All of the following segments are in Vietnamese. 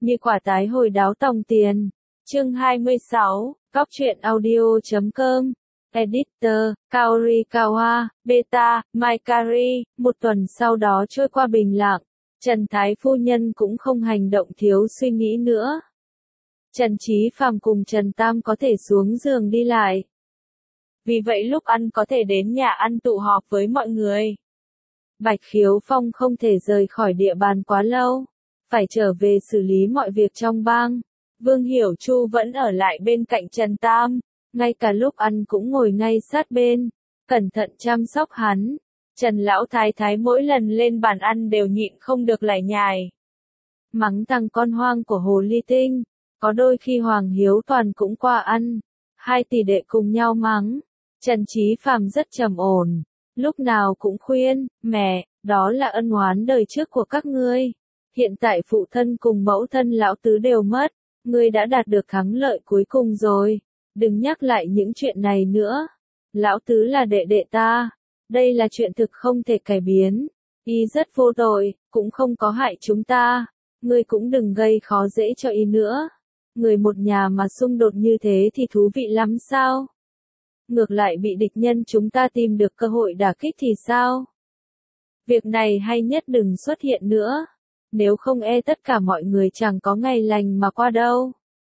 như quả tái hồi đáo tòng tiền. Chương 26, Góc truyện audio.com. Editor, Kaori Kawa, Beta, Maikari. Một tuần sau đó trôi qua bình lặng, Trần Thái phu nhân cũng không hành động thiếu suy nghĩ nữa. Trần Chí Phàm cùng Trần Tam có thể xuống giường đi lại. Vì vậy lúc ăn có thể đến nhà ăn tụ họp với mọi người. Bạch Khiếu Phong không thể rời khỏi địa bàn quá lâu, phải trở về xử lý mọi việc trong bang. Vương Hiểu Chu vẫn ở lại bên cạnh Trần Tam, ngay cả lúc ăn cũng ngồi ngay sát bên, cẩn thận chăm sóc hắn. Trần Lão Thái Thái mỗi lần lên bàn ăn đều nhịn không được lải nhải. Mắng thằng con hoang của Hồ Ly Tinh, có đôi khi Hoàng Hiếu Toàn cũng qua ăn, hai tỷ đệ cùng nhau mắng. Trần Chí Phàm rất trầm ổn, lúc nào cũng khuyên, mẹ, đó là ân oán đời trước của các ngươi. Hiện tại phụ thân cùng mẫu thân lão tứ đều mất, ngươi đã đạt được thắng lợi cuối cùng rồi, đừng nhắc lại những chuyện này nữa. Lão tứ là đệ đệ ta, đây là chuyện thực không thể cải biến. Y rất vô tội, cũng không có hại chúng ta, ngươi cũng đừng gây khó dễ cho y nữa. Người một nhà mà xung đột như thế thì thú vị lắm sao? Ngược lại bị địch nhân chúng ta tìm được cơ hội đả kích thì sao? Việc này hay nhất đừng xuất hiện nữa, nếu không tất cả mọi người chẳng có ngày lành mà qua đâu.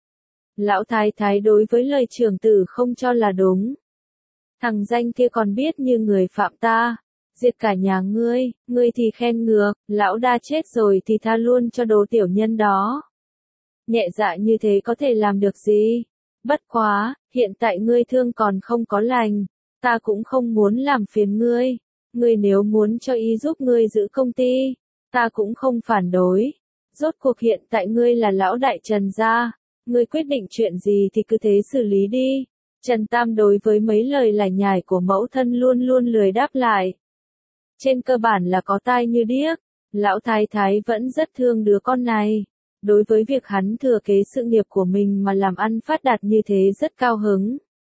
Lão Thái Thái đối với lời trưởng tử không cho là đúng. Thằng danh kia còn biết như người phạm ta, diệt cả nhà ngươi thì khen ngược, lão đa chết rồi thì tha luôn cho đồ tiểu nhân đó. Nhẹ dạ như thế có thể làm được gì? Bất quá, hiện tại ngươi thương còn không có lành, ta cũng không muốn làm phiền ngươi. Ngươi nếu muốn cho y giúp ngươi giữ công ty, ta cũng không phản đối. Rốt cuộc hiện tại ngươi là lão đại Trần gia, ngươi quyết định chuyện gì thì cứ thế xử lý đi. Trần Tam đối với mấy lời lải nhải của mẫu thân luôn luôn lười đáp lại. Trên cơ bản là có tai như điếc, lão thái thái vẫn rất thương đứa con này. Đối với việc hắn thừa kế sự nghiệp của mình mà làm ăn phát đạt như thế rất cao hứng.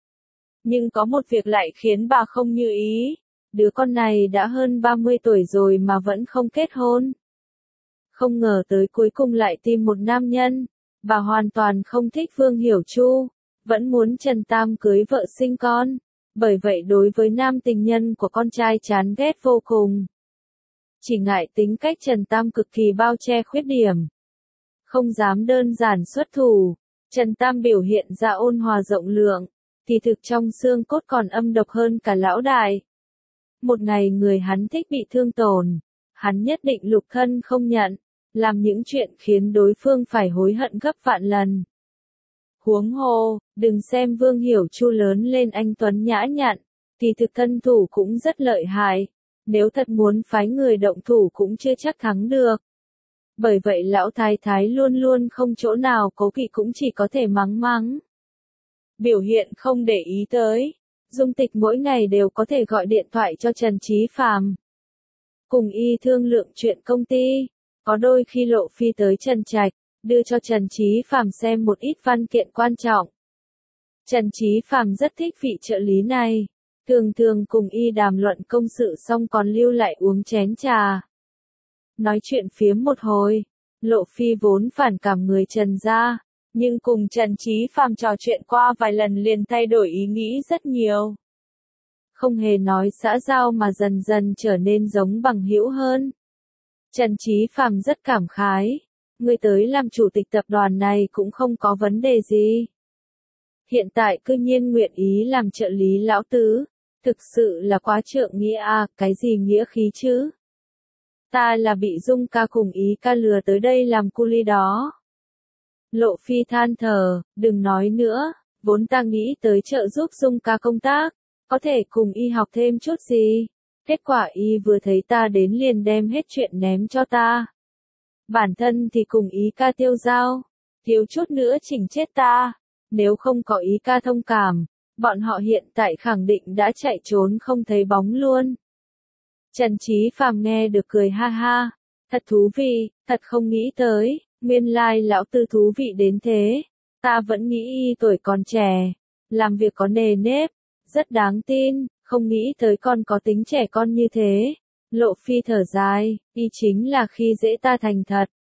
Nhưng có một việc lại khiến bà không như ý. Đứa con này đã hơn 30 tuổi rồi mà vẫn không kết hôn. Không ngờ tới cuối cùng lại tìm một nam nhân. Bà hoàn toàn không thích Vương Hiểu Chu, vẫn muốn Trần Tam cưới vợ sinh con. Bởi vậy đối với nam tình nhân của con trai chán ghét vô cùng. Chỉ ngại tính cách Trần Tam cực kỳ bao che khuyết điểm, không dám đơn giản xuất thủ. Trần Tam biểu hiện ra ôn hòa rộng lượng, thì thực trong xương cốt còn âm độc hơn cả lão đại. Một ngày người hắn thích bị thương tổn, hắn nhất định lục thân không nhận, làm những chuyện khiến đối phương phải hối hận gấp vạn lần. Huống hồ, đừng xem Vương Hiểu Chu lớn lên anh tuấn nhã nhặn, thì thực thân thủ cũng rất lợi hại, nếu thật muốn phái người động thủ cũng chưa chắc thắng được. Bởi vậy lão thái thái luôn luôn không chỗ nào cố kỵ cũng chỉ có thể mắng mắng. Biểu hiện không để ý tới. Dung Tịch mỗi ngày đều có thể gọi điện thoại cho Trần Chí Phàm, cùng y thương lượng chuyện công ty. Có đôi khi Lộ Phi tới Trần Trạch, đưa cho Trần Chí Phàm xem một ít văn kiện quan trọng. Trần Chí Phàm rất thích vị trợ lý này, thường thường cùng y đàm luận công sự xong còn lưu lại uống chén trà. Nói chuyện phiếm một hồi, Lộ Phi vốn phản cảm người Trần gia, nhưng cùng Trần Chí Phàm trò chuyện qua vài lần liền thay đổi ý nghĩ rất nhiều. Không hề nói xã giao mà dần dần trở nên giống bằng hữu hơn. Trần Chí Phàm rất cảm khái, người tới làm chủ tịch tập đoàn này cũng không có vấn đề gì. Hiện tại cư nhiên nguyện ý làm trợ lý lão tứ, thực sự là quá trượng nghĩa à, cái gì nghĩa khí chứ? Ta là bị Dung ca cùng Ý ca lừa tới đây làm cu li đó. Lộ Phi than thở, đừng nói nữa, vốn ta nghĩ tới trợ giúp Dung ca công tác, có thể cùng y học thêm chút gì. Kết quả y vừa thấy ta đến liền đem hết chuyện ném cho ta. Bản thân thì cùng Ý ca tiêu dao, thiếu chút nữa chỉnh chết ta. Nếu không có Ý ca thông cảm, bọn họ hiện tại khẳng định đã chạy trốn không thấy bóng luôn. Trần Chí Phàm nghe được cười ha ha, thật thú vị, thật không nghĩ tới, nguyên lai lão tư thú vị đến thế. Ta vẫn nghĩ y tuổi còn trẻ, làm việc có nề nếp, rất đáng tin, không nghĩ tới con có tính trẻ con như thế. Lộ Phi thở dài, y chính là khi dễ ta thành thật,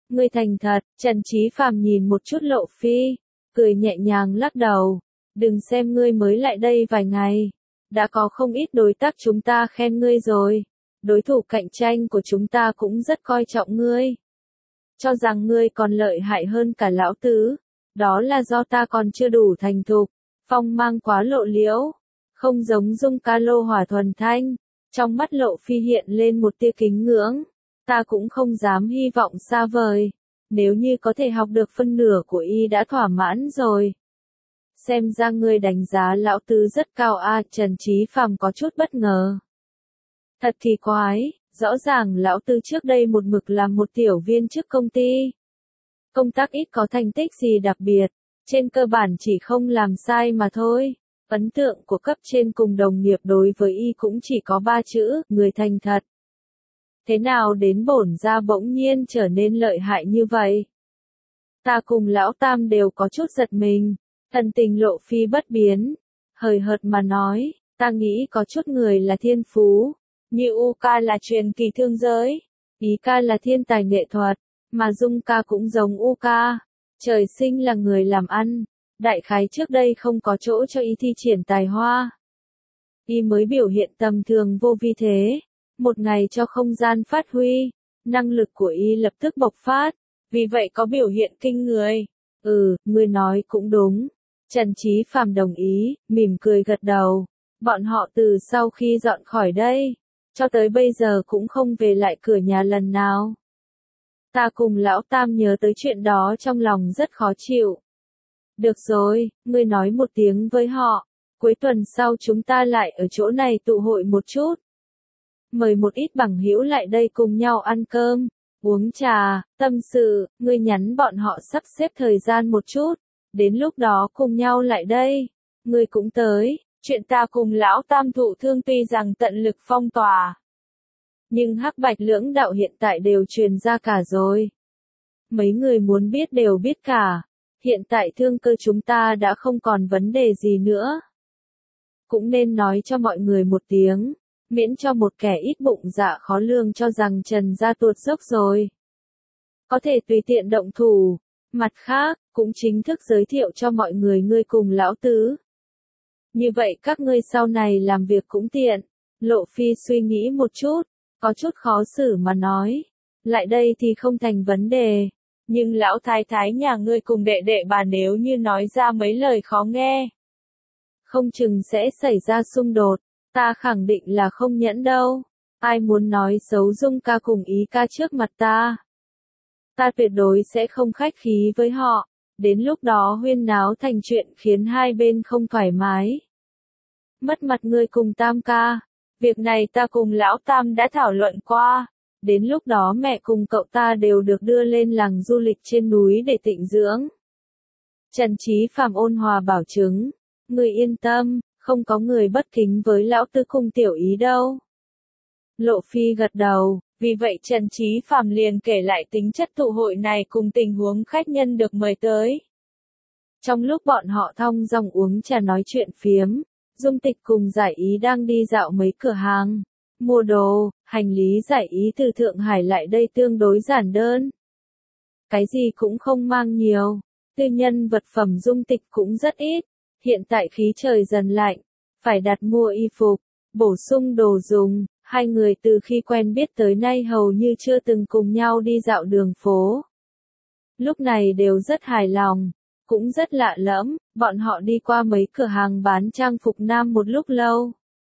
Ngươi thành thật, Trần Chí Phàm nhìn một chút Lộ Phi, cười nhẹ nhàng lắc đầu. Đừng xem ngươi mới lại đây vài ngày. Đã có không ít đối tác chúng ta khen ngươi rồi. Đối thủ cạnh tranh của chúng ta cũng rất coi trọng ngươi. Cho rằng ngươi còn lợi hại hơn cả lão tứ. Đó là do ta còn chưa đủ thành thục. Phong mang quá lộ liễu. Không giống Dung ca lô hỏa thuần thanh. Trong mắt Lộ Phi hiện lên một tia kính ngưỡng. Ta cũng không dám hy vọng xa vời. Nếu như có thể học được phân nửa của y đã thỏa mãn rồi. Xem ra ngươi đánh giá lão tứ rất cao a. Trần Chí Phàm có chút bất ngờ. Thật kỳ quái, rõ ràng lão tứ trước đây một mực làm một tiểu viên chức công ty. Công tác ít có thành tích gì đặc biệt, trên cơ bản chỉ không làm sai mà thôi. Ấn tượng của cấp trên cùng đồng nghiệp đối với y cũng chỉ có 3 chữ, người thành thật. Thế nào đến bổn ra bỗng nhiên trở nên lợi hại như vậy? Ta cùng lão Tam đều có chút giật mình. Thần tình Lộ Phi bất biến, hời hợt mà nói, ta nghĩ có chút người là thiên phú, như U ca là truyền kỳ thương giới, Ý ca là thiên tài nghệ thuật, mà Dung ca cũng giống U ca, trời sinh là người làm ăn, đại khái trước đây không có chỗ cho y thi triển tài hoa. Y mới biểu hiện tầm thường vô vi thế, một ngày cho không gian phát huy, năng lực của y lập tức bộc phát, vì vậy có biểu hiện kinh người. Ngươi nói cũng đúng. Trần Chí Phàm đồng ý, mỉm cười gật đầu. Bọn họ từ sau khi dọn khỏi đây, cho tới bây giờ cũng không về lại cửa nhà lần nào. Ta cùng lão Tam nhớ tới chuyện đó trong lòng rất khó chịu. Được rồi, ngươi nói một tiếng với họ, cuối tuần sau chúng ta lại ở chỗ này tụ hội một chút. Mời một ít bằng hữu lại đây cùng nhau ăn cơm, uống trà, tâm sự, ngươi nhắn bọn họ sắp xếp thời gian một chút. Đến lúc đó cùng nhau lại đây. Ngươi cũng tới. Chuyện ta cùng lão Tam thụ thương tuy rằng tận lực phong tỏa. Nhưng hắc bạch lưỡng đạo hiện tại đều truyền ra cả rồi. Mấy người muốn biết đều biết cả. Hiện tại thương cơ chúng ta đã không còn vấn đề gì nữa. Cũng nên nói cho mọi người một tiếng. Miễn cho một kẻ ít bụng dạ khó lường cho rằng Trần gia tuột dốc rồi. Có thể tùy tiện động thủ. Mặt khác, cũng chính thức giới thiệu cho mọi người ngươi cùng lão tứ. Như vậy các ngươi sau này làm việc cũng tiện. Lộ Phi suy nghĩ một chút, có chút khó xử mà nói. Lại đây thì không thành vấn đề. Nhưng lão thái thái nhà ngươi cùng đệ đệ bà nếu như nói ra mấy lời khó nghe. Không chừng sẽ xảy ra xung đột, ta khẳng định là không nhẫn đâu. Ai muốn nói xấu Dung ca cùng Ý ca trước mặt ta. Ta tuyệt đối sẽ không khách khí với họ, đến lúc đó huyên náo thành chuyện khiến hai bên không thoải mái. Mất mặt ngươi cùng Tam ca, việc này ta cùng lão Tam đã thảo luận qua, đến lúc đó mẹ cùng cậu ta đều được đưa lên làng du lịch trên núi để tịnh dưỡng. Trần Chí Phàm ôn hòa bảo chứng, ngươi yên tâm, không có người bất kính với lão tứ cùng tiểu Ý đâu. Lộ Phi gật đầu. Vì vậy Trần Chí Phàm liền kể lại tính chất tụ hội này cùng tình huống khách nhân được mời tới. Trong lúc bọn họ thong dong uống trà nói chuyện phiếm, Dung Tịch cùng Giải Ý đang đi dạo mấy cửa hàng, mua đồ, hành lý Giải Ý từ Thượng Hải lại đây tương đối giản đơn. Cái gì cũng không mang nhiều, tư nhân vật phẩm Dung Tịch cũng rất ít, hiện tại khí trời dần lạnh, phải đặt mua y phục, bổ sung đồ dùng. Hai người từ khi quen biết tới nay hầu như chưa từng cùng nhau đi dạo đường phố. Lúc này đều rất hài lòng, cũng rất lạ lẫm, bọn họ đi qua mấy cửa hàng bán trang phục nam một lúc lâu.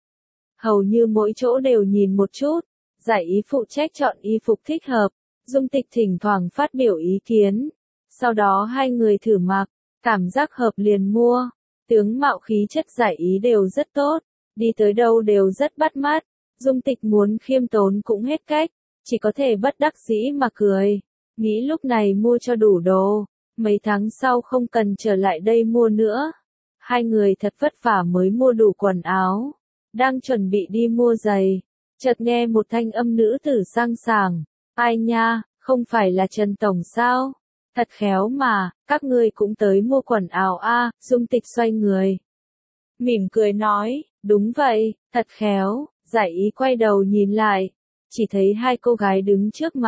Hầu như mỗi chỗ đều nhìn một chút, Giải Ý phụ trách chọn y phục thích hợp, Dung Tịch thỉnh thoảng phát biểu ý kiến. Sau đó hai người thử mặc, cảm giác hợp liền mua, tướng mạo khí chất Giải Ý đều rất tốt, đi tới đâu đều rất bắt mắt. Dung Tịch muốn khiêm tốn cũng hết cách, chỉ có thể bất đắc dĩ mà cười, nghĩ lúc này mua cho đủ đồ, mấy tháng sau không cần trở lại đây mua nữa. Hai người thật vất vả mới mua đủ quần áo, đang chuẩn bị đi mua giày, chợt nghe một thanh âm nữ tử sang sảng, ai nha, không phải là Trần Tổng sao? Thật khéo mà, các ngươi cũng tới mua quần áo a. Dung Tịch xoay người, mỉm cười nói, đúng vậy, thật khéo. Giải Ý quay đầu nhìn lại, chỉ thấy hai cô gái đứng trước mặt,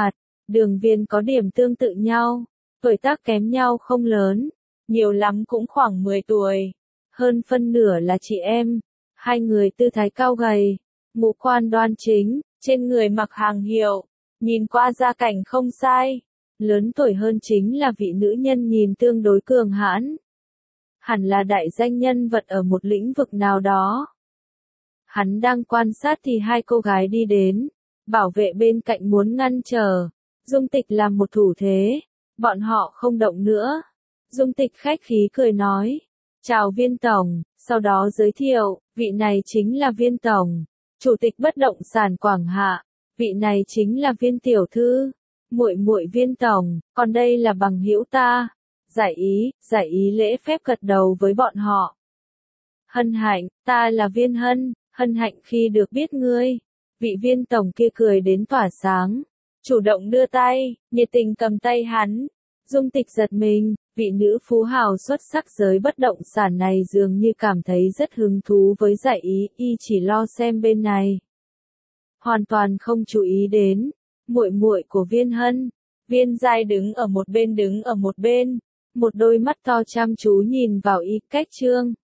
Đường Viên có điểm tương tự nhau, tuổi tác kém nhau không lớn, nhiều lắm cũng khoảng 10 tuổi, hơn phân nửa là chị em. Hai người tư thái cao gầy, ngũ quan đoan chính, trên người mặc hàng hiệu, nhìn qua gia cảnh không sai. Lớn tuổi hơn chính là vị nữ nhân nhìn tương đối cường hãn. Hẳn là đại danh nhân vật ở một lĩnh vực nào đó. Hắn đang quan sát thì hai cô gái đi đến, bảo vệ bên cạnh muốn ngăn trở. Dung Tịch làm một thủ thế, bọn họ không động nữa. Dung Tịch khách khí cười nói, chào Viên tổng, sau đó giới thiệu, vị này chính là Viên tổng, chủ tịch bất động sản Quảng Hạ, vị này chính là Viên tiểu thư, muội muội Viên tổng, còn đây là bằng hữu ta. Giải ý lễ phép gật đầu với bọn họ. Hân hạnh, ta là Viên Hân, hân hạnh khi được biết ngươi. Vị Viên tổng kia cười đến tỏa sáng, chủ động đưa tay, nhiệt tình cầm tay hắn. Dung Tịch giật mình, vị nữ phú hào xuất sắc giới bất động sản này dường như cảm thấy rất hứng thú với Giải ý, y chỉ lo xem bên này. Hoàn toàn không chú ý đến muội muội của Viên Hân. Viên Giai đứng ở một bên, một đôi mắt to chăm chú nhìn vào y cách Trương.